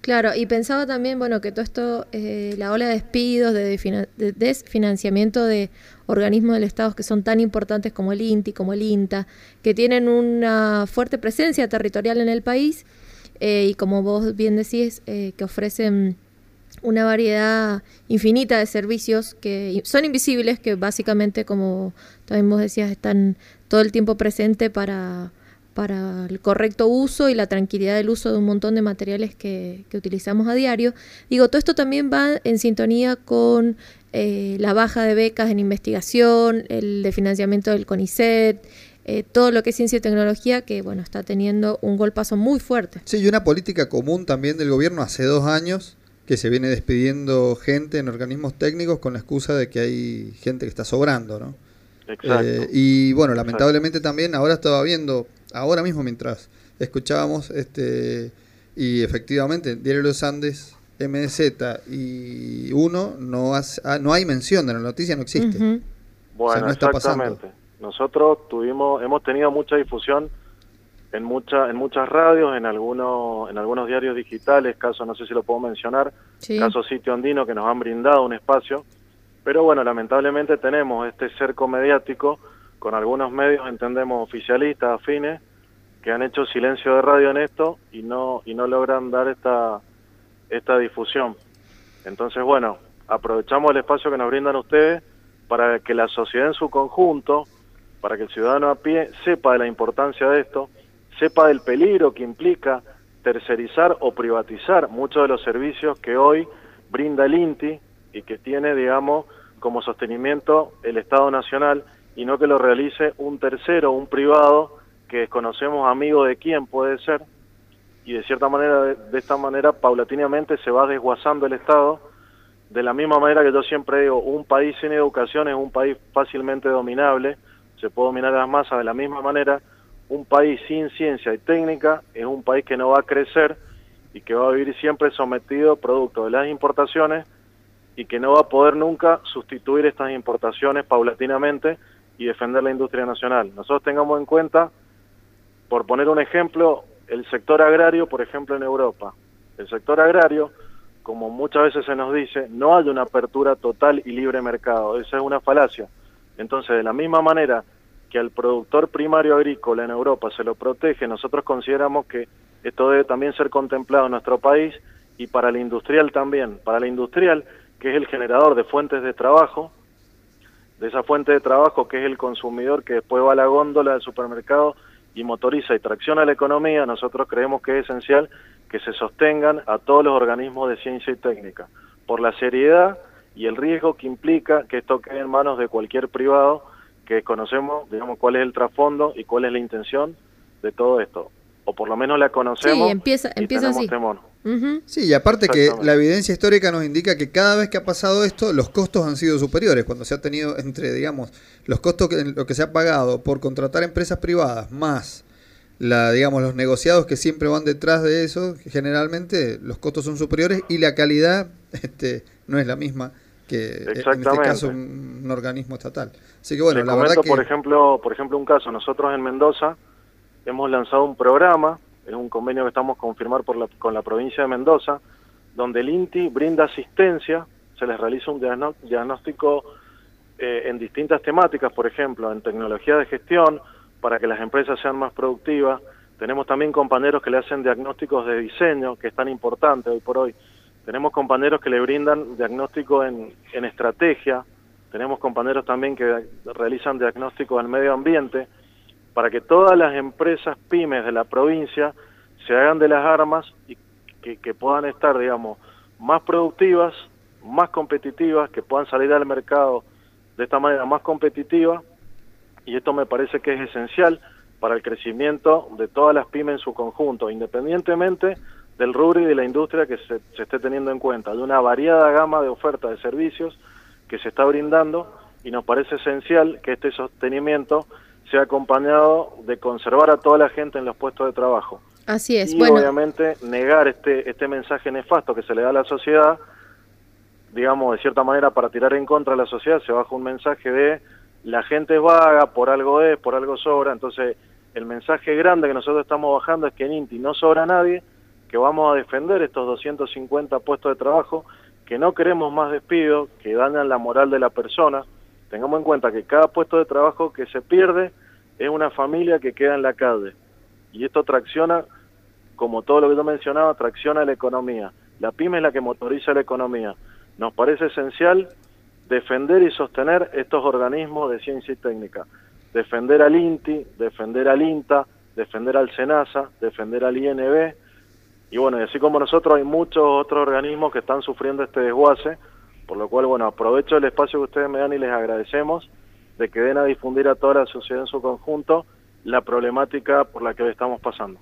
Claro, y pensaba también, bueno, que todo esto, la ola de despidos, de desfinanciamiento de organismos del Estado que son tan importantes como el INTI, como el INTA, que tienen una fuerte presencia territorial en el país, y como vos bien decís, que ofrecen una variedad infinita de servicios que son invisibles, que básicamente, como también vos decías, están todo el tiempo presentes para el correcto uso y la tranquilidad del uso de un montón de materiales que utilizamos a diario. Digo, todo esto también va en sintonía con la baja de becas en investigación, el de financiamiento del CONICET, todo lo que es ciencia y tecnología, que bueno, está teniendo un golpazo muy fuerte. Sí, y una política común también del gobierno hace 2 años, que se viene despidiendo gente en organismos técnicos con la excusa de que hay gente que está sobrando, ¿no? Exacto. Y bueno, Exacto. lamentablemente también ahora estaba viendo, ahora mismo mientras escuchábamos, y efectivamente, Diario de los Andes, MDZ y UNO, no hay mención de la noticia, no existe. Uh-huh. O sea, Bueno, no está pasando. exactamente. Nosotros hemos tenido mucha difusión en muchas radios, en algunos diarios digitales, caso, no sé si lo puedo mencionar, Sí. caso Sitio Andino, que nos han brindado un espacio, pero bueno, lamentablemente tenemos este cerco mediático con algunos medios, entendemos, oficialistas, afines, que han hecho silencio de radio en esto y no logran dar esta difusión. Entonces, bueno, aprovechamos el espacio que nos brindan ustedes para que la sociedad en su conjunto, para que el ciudadano a pie sepa de la importancia de esto, sepa del peligro que implica tercerizar o privatizar muchos de los servicios que hoy brinda el INTI y que tiene, digamos, como sostenimiento el Estado Nacional, y no que lo realice un tercero, un privado, que desconocemos amigo de quién puede ser, y de cierta manera, de esta manera, paulatinamente se va desguazando el Estado, de la misma manera que yo siempre digo, un país sin educación es un país fácilmente dominable, se puede dominar a las masas. De la misma manera, un país sin ciencia y técnica es un país que no va a crecer y que va a vivir siempre sometido producto de las importaciones y que no va a poder nunca sustituir estas importaciones paulatinamente y defender la industria nacional. Nosotros tengamos en cuenta, por poner un ejemplo, el sector agrario, por ejemplo, en Europa. El sector agrario, como muchas veces se nos dice, no hay una apertura total y libre mercado. Esa es una falacia. Entonces, de la misma manera que al productor primario agrícola en Europa se lo protege, nosotros consideramos que esto debe también ser contemplado en nuestro país, y para el industrial también. Para el industrial, que es el generador de fuentes de trabajo, de esa fuente de trabajo que es el consumidor que después va a la góndola del supermercado y motoriza y tracciona la economía, nosotros creemos que es esencial que se sostengan a todos los organismos de ciencia y técnica, por la seriedad y el riesgo que implica que esto quede en manos de cualquier privado, que desconocemos, digamos, cuál es el trasfondo y cuál es la intención de todo esto, o por lo menos la conocemos. Sí, empieza tenemos así. temor. Uh-huh. Sí, y aparte que la evidencia histórica nos indica que cada vez que ha pasado esto, los costos han sido superiores. Cuando se ha tenido digamos, los costos lo que se ha pagado por contratar empresas privadas, más digamos, los negociados que siempre van detrás de eso, generalmente los costos son superiores y la calidad no es la misma que en este caso un organismo estatal. Así que bueno, Le la comento, verdad que... por ejemplo, un caso. Nosotros en Mendoza hemos lanzado un programa, es un convenio que estamos con firmar con la provincia de Mendoza, donde el INTI brinda asistencia, se les realiza un diagnóstico en distintas temáticas, por ejemplo, en tecnología de gestión, para que las empresas sean más productivas. Tenemos también compañeros que le hacen diagnósticos de diseño, que es tan importante hoy por hoy. Tenemos compañeros que le brindan diagnóstico en estrategia. Tenemos compañeros también que realizan diagnóstico en medio ambiente, para que todas las empresas pymes de la provincia se hagan de las armas y que puedan estar, digamos, más productivas, más competitivas, que puedan salir al mercado de esta manera más competitiva. Y esto me parece que es esencial para el crecimiento de todas las pymes en su conjunto, independientemente del rubro y de la industria que se esté teniendo en cuenta, de una variada gama de ofertas de servicios que se está brindando, y nos parece esencial que este sostenimiento sea acompañado de conservar a toda la gente en los puestos de trabajo. Así es. Y bueno, obviamente negar este mensaje nefasto que se le da a la sociedad, digamos, de cierta manera, para tirar en contra de la sociedad, se baja un mensaje de la gente es vaga, por algo sobra. Entonces, el mensaje grande que nosotros estamos bajando es que en INTI no sobra nadie, que vamos a defender estos 250 puestos de trabajo, que no queremos más despidos, que dañan la moral de la persona. Tengamos en cuenta que cada puesto de trabajo que se pierde es una familia que queda en la calle. Y esto tracciona, como todo lo que yo mencionaba, tracciona la economía. La pyme es la que motoriza la economía. Nos parece esencial defender y sostener estos organismos de ciencia y técnica. Defender al INTI, defender al INTA, defender al SENASA, defender al INB. Y bueno, y así como nosotros hay muchos otros organismos que están sufriendo este desguace, por lo cual, bueno, aprovecho el espacio que ustedes me dan y les agradecemos de que den a difundir a toda la sociedad en su conjunto la problemática por la que hoy estamos pasando.